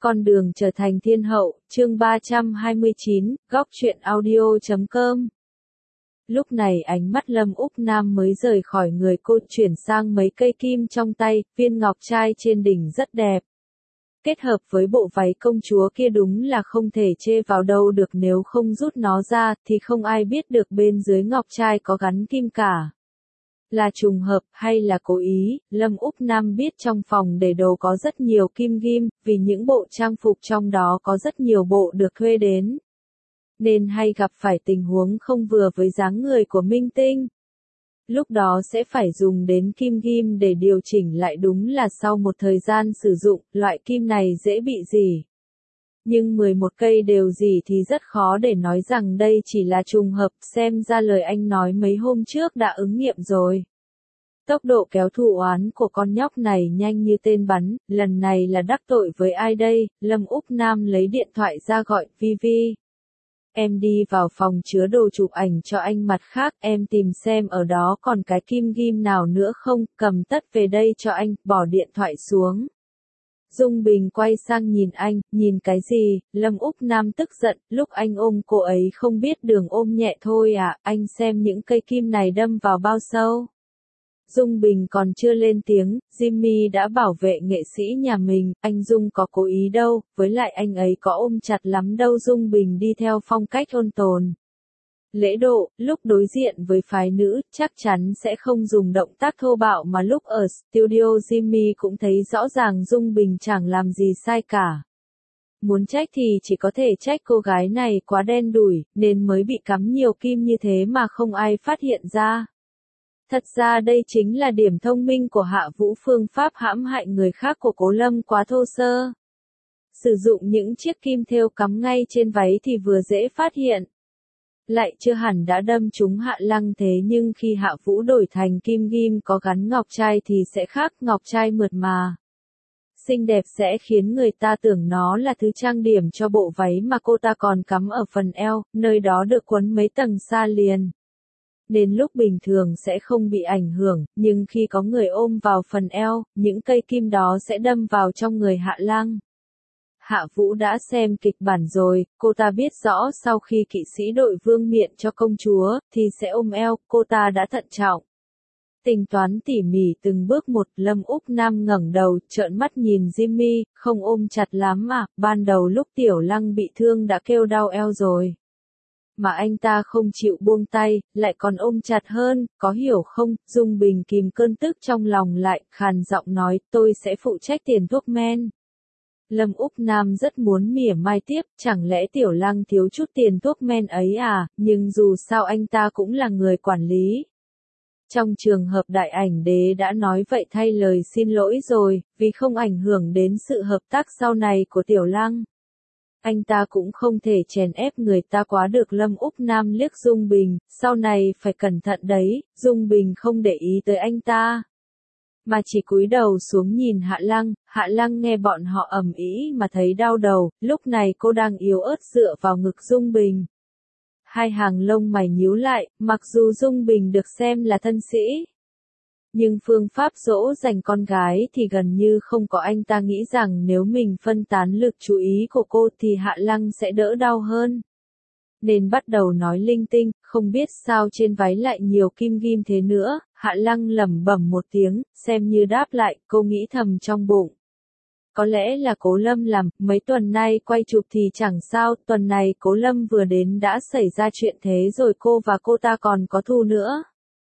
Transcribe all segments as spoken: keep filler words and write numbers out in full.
Con đường trở thành thiên hậu, chương ba trăm hai mươi chín, góc truyện audio chấm com. Lúc này ánh mắt Lâm Úc Nam mới rời khỏi người cô, chuyển sang mấy cây kim trong tay, viên ngọc trai trên đỉnh rất đẹp. Kết hợp với bộ váy công chúa kia đúng là không thể chê vào đâu được, nếu không rút nó ra, thì không ai biết được bên dưới ngọc trai có gắn kim cả. Là trùng hợp, hay là cố ý, Lâm Úc Nam biết trong phòng để đồ có rất nhiều kim ghim, vì những bộ trang phục trong đó có rất nhiều bộ được thuê đến. Nên hay gặp phải tình huống không vừa với dáng người của minh tinh. Lúc đó sẽ phải dùng đến kim ghim để điều chỉnh lại, đúng là sau một thời gian sử dụng, loại kim này dễ bị rỉ. Nhưng mười một cây đều rỉ thì rất khó để nói rằng đây chỉ là trùng hợp, xem ra lời anh nói mấy hôm trước đã ứng nghiệm rồi. Tốc độ kéo thù oán của con nhóc này nhanh như tên bắn, lần này là đắc tội với ai đây? Lâm Úc Nam lấy điện thoại ra gọi Vivi. Em đi vào phòng chứa đồ chụp ảnh cho anh, mặt khác em tìm xem ở đó còn cái kim ghim nào nữa không, cầm tất về đây cho anh, bỏ điện thoại xuống. Dung Bình quay sang nhìn anh, nhìn cái gì? Lâm Úc Nam tức giận, lúc anh ôm cô ấy không biết đường ôm nhẹ thôi à, anh xem những cây kim này đâm vào bao sâu. Dung Bình còn chưa lên tiếng, Jimmy đã bảo vệ nghệ sĩ nhà mình, anh Dung có cố ý đâu, với lại anh ấy có ôm chặt lắm đâu. Dung Bình đi theo phong cách ôn tồn. Lễ độ, lúc đối diện với phái nữ, chắc chắn sẽ không dùng động tác thô bạo, mà lúc ở studio Jimmy cũng thấy rõ ràng Dung Bình chẳng làm gì sai cả. Muốn trách thì chỉ có thể trách cô gái này quá đen đủi, nên mới bị cắm nhiều kim như thế mà không ai phát hiện ra. Thật ra đây chính là điểm thông minh của Hạ Vũ, phương pháp hãm hại người khác của Cố Lâm quá thô sơ. Sử dụng những chiếc kim thêu cắm ngay trên váy thì vừa dễ phát hiện. Lại chưa hẳn đã đâm trúng Hạ Lăng, thế nhưng khi Hạ Vũ đổi thành kim ghim có gắn ngọc trai thì sẽ khác, ngọc trai mượt mà. Xinh đẹp sẽ khiến người ta tưởng nó là thứ trang điểm cho bộ váy mà cô ta còn cắm ở phần eo, nơi đó được quấn mấy tầng sa liền. Nên lúc bình thường sẽ không bị ảnh hưởng, nhưng khi có người ôm vào phần eo, những cây kim đó sẽ đâm vào trong người Hạ Lăng. Hạ Vũ đã xem kịch bản rồi, cô ta biết rõ sau khi kỵ sĩ đội vương miện cho công chúa, thì sẽ ôm eo, cô ta đã thận trọng. Tính toán tỉ mỉ từng bước một. Lâm Úc Nam ngẩng đầu, trợn mắt nhìn Jimmy, không ôm chặt lắm à, ban đầu lúc Tiểu Lăng bị thương đã kêu đau eo rồi. Mà anh ta không chịu buông tay, lại còn ôm chặt hơn, có hiểu không? Dung Bình kìm cơn tức trong lòng lại, khàn giọng nói, tôi sẽ phụ trách tiền thuốc men. Lâm Úc Nam rất muốn mỉa mai tiếp, chẳng lẽ Tiểu Lăng thiếu chút tiền thuốc men ấy à, nhưng dù sao anh ta cũng là người quản lý. Trong trường hợp đại ảnh đế đã nói vậy thay lời xin lỗi rồi, vì không ảnh hưởng đến sự hợp tác sau này của Tiểu Lăng. Anh ta cũng không thể chèn ép người ta quá được. Lâm Úc Nam liếc Dung Bình, sau này phải cẩn thận đấy. Dung Bình không để ý tới anh ta, mà chỉ cúi đầu xuống nhìn Hạ Lăng. Hạ Lăng nghe bọn họ ầm ĩ mà thấy đau đầu, lúc này cô đang yếu ớt dựa vào ngực Dung Bình. Hai hàng lông mày nhíu lại, mặc dù Dung Bình được xem là thân sĩ, nhưng phương pháp dỗ dành con gái thì gần như không có. Anh ta nghĩ rằng nếu mình phân tán lực chú ý của cô thì Hạ Lăng sẽ đỡ đau hơn. Nên bắt đầu nói linh tinh, không biết sao trên váy lại nhiều kim ghim thế nữa. Hạ Lăng lẩm bẩm một tiếng, xem như đáp lại, cô nghĩ thầm trong bụng. Có lẽ là Cố Lâm làm, mấy tuần nay quay chụp thì chẳng sao, tuần này Cố Lâm vừa đến đã xảy ra chuyện thế rồi, cô và cô ta còn có thù nữa.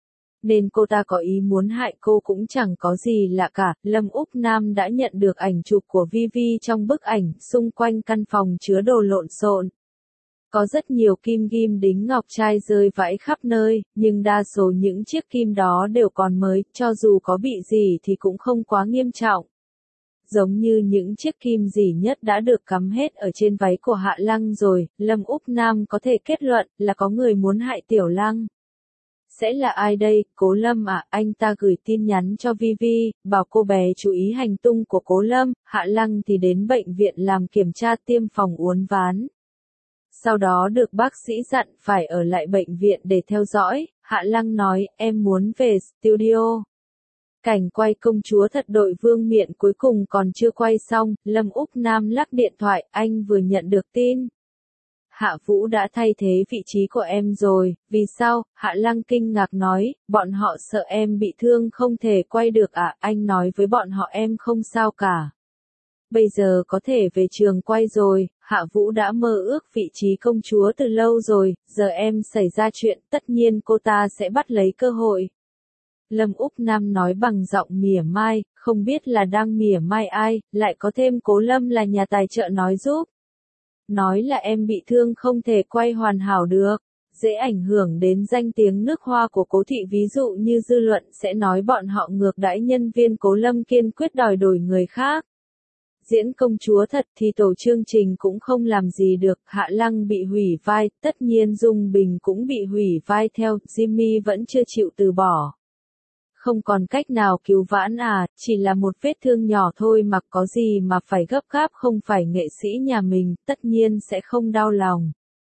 Nên cô ta có ý muốn hại cô cũng chẳng có gì lạ cả. Lâm Úc Nam đã nhận được ảnh chụp của Vivi trong bức ảnh, xung quanh căn phòng chứa đồ lộn xộn. Có rất nhiều kim ghim đính ngọc trai rơi vãi khắp nơi, nhưng đa số những chiếc kim đó đều còn mới, cho dù có bị gì thì cũng không quá nghiêm trọng. Giống như những chiếc kim rỉ nhất đã được cắm hết ở trên váy của Hạ Lăng rồi, Lâm Úc Nam có thể kết luận là có người muốn hại Tiểu Lăng. Sẽ là ai đây? Cố Lâm à? Anh ta gửi tin nhắn cho Vivi, bảo cô bé chú ý hành tung của Cố Lâm. Hạ Lăng thì đến bệnh viện làm kiểm tra tiêm phòng uốn ván. Sau đó được bác sĩ dặn phải ở lại bệnh viện để theo dõi. Hạ Lăng nói, em muốn về studio. Cảnh quay công chúa thật đội vương miện cuối cùng còn chưa quay xong, Lâm Úc Nam lắc điện thoại, anh vừa nhận được tin. Hạ Vũ đã thay thế vị trí của em rồi, vì sao? Hạ Lăng kinh ngạc nói, bọn họ sợ em bị thương không thể quay được à, anh nói với bọn họ em không sao cả. Bây giờ có thể về trường quay rồi, Hạ Vũ đã mơ ước vị trí công chúa từ lâu rồi, giờ em xảy ra chuyện, tất nhiên cô ta sẽ bắt lấy cơ hội. Lâm Úc Nam nói bằng giọng mỉa mai, không biết là đang mỉa mai ai, lại có thêm Cố Lâm là nhà tài trợ nói giúp. Nói là em bị thương không thể quay hoàn hảo được, dễ ảnh hưởng đến danh tiếng nước Hoa của Cố thị, ví dụ như dư luận sẽ nói bọn họ ngược đãi nhân viên Cố Lâm, kiên quyết đòi đổi người khác. Diễn công chúa thật thì tổ chương trình cũng không làm gì được, Hạ Lăng bị hủy vai, tất nhiên Dung Bình cũng bị hủy vai theo, Jimmy vẫn chưa chịu từ bỏ. Không còn cách nào cứu vãn à, chỉ là một vết thương nhỏ thôi mà có gì mà phải gấp gáp, không phải nghệ sĩ nhà mình, tất nhiên sẽ không đau lòng.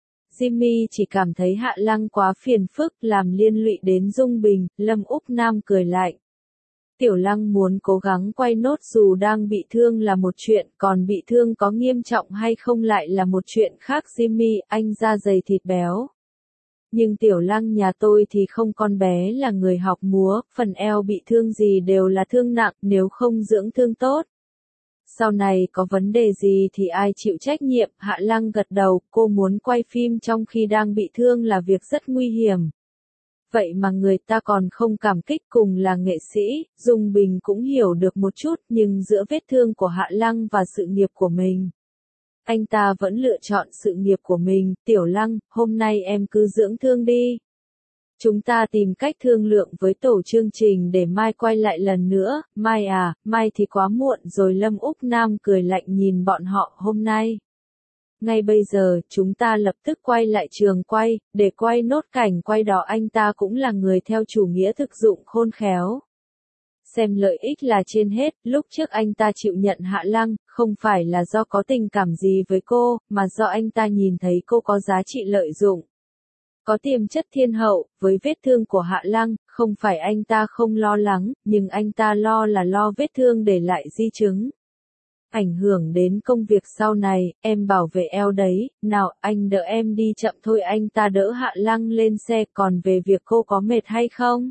Jimmy chỉ cảm thấy Hạ Lăng quá phiền phức, làm liên lụy đến Dung Bình, Lâm Úc Nam cười lạnh. Tiểu Lăng muốn cố gắng quay nốt dù đang bị thương là một chuyện, còn bị thương có nghiêm trọng hay không lại là một chuyện khác. Jimmy, anh da dày thịt béo. Nhưng Tiểu Lăng nhà tôi thì không, con bé là người học múa, phần eo bị thương gì đều là thương nặng, nếu không dưỡng thương tốt. Sau này có vấn đề gì thì ai chịu trách nhiệm? Hạ Lăng gật đầu, cô muốn quay phim trong khi đang bị thương là việc rất nguy hiểm. Vậy mà người ta còn không cảm kích, cùng là nghệ sĩ, Dung Bình cũng hiểu được một chút, nhưng giữa vết thương của Hạ Lăng và sự nghiệp của mình, anh ta vẫn lựa chọn sự nghiệp của mình. Tiểu Lăng, hôm nay em cứ dưỡng thương đi. Chúng ta tìm cách thương lượng với tổ chương trình để mai quay lại lần nữa. Mai à, mai thì quá muộn rồi. Lâm Úc Nam cười lạnh nhìn bọn họ. Hôm nay, ngay bây giờ, chúng ta lập tức quay lại trường quay, để quay nốt cảnh quay đó. Anh ta cũng là người theo chủ nghĩa thực dụng khôn khéo. Xem lợi ích là trên hết, lúc trước anh ta chịu nhận Hạ Lăng, không phải là do có tình cảm gì với cô, mà do anh ta nhìn thấy cô có giá trị lợi dụng. Có tiềm chất thiên hậu, với vết thương của Hạ Lăng, không phải anh ta không lo lắng, nhưng anh ta lo là lo vết thương để lại di chứng. Ảnh hưởng đến công việc sau này, em bảo vệ eo đấy, nào anh đỡ em đi chậm thôi. Anh ta đỡ Hạ Lăng lên xe, còn về việc cô có mệt hay không?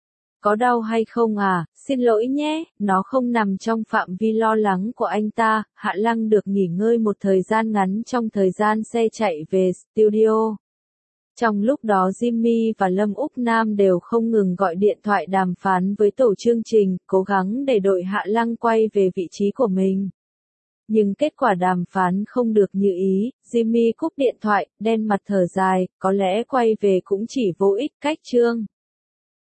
Có đau hay không à, xin lỗi nhé, nó không nằm trong phạm vi lo lắng của anh ta. Hạ Lăng được nghỉ ngơi một thời gian ngắn trong thời gian xe chạy về studio. Trong lúc đó Jimmy và Lâm Úc Nam đều không ngừng gọi điện thoại đàm phán với tổ chương trình, cố gắng để đội Hạ Lăng quay về vị trí của mình. Nhưng kết quả đàm phán không được như ý, Jimmy cúp điện thoại, đen mặt thở dài, có lẽ quay về cũng chỉ vô ích. Cách chương